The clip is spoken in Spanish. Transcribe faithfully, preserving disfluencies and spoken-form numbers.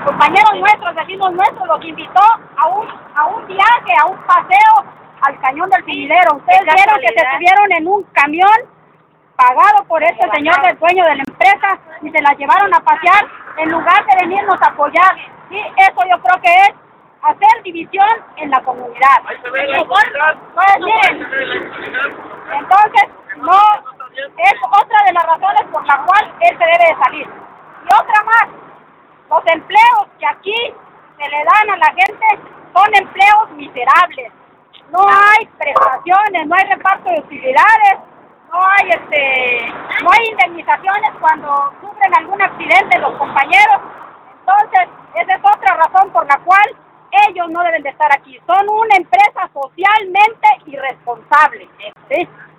compañeros nuestros, vecinos nuestros, los invitó a un, a un viaje, a un paseo al Cañón del Sumidero. Ustedes vieron que se subieron en un camión pagado por este señor del dueño de la empresa y se la llevaron a pasear en lugar de venirnos a apoyar. Sí, eso yo creo que es hacer división en la comunidad. Pues miren, entonces no es otra de las razones por la cual él se debe de salir. Y otra más, los empleos que aquí se le dan a la gente son empleos miserables. No hay prestaciones, no hay reparto de utilidades, no hay este, no hay indemnizaciones cuando sufren algún accidente los compañeros. Entonces, esa es otra razón por la cual ellos no deben de estar aquí. Son una empresa socialmente irresponsable, ¿sí?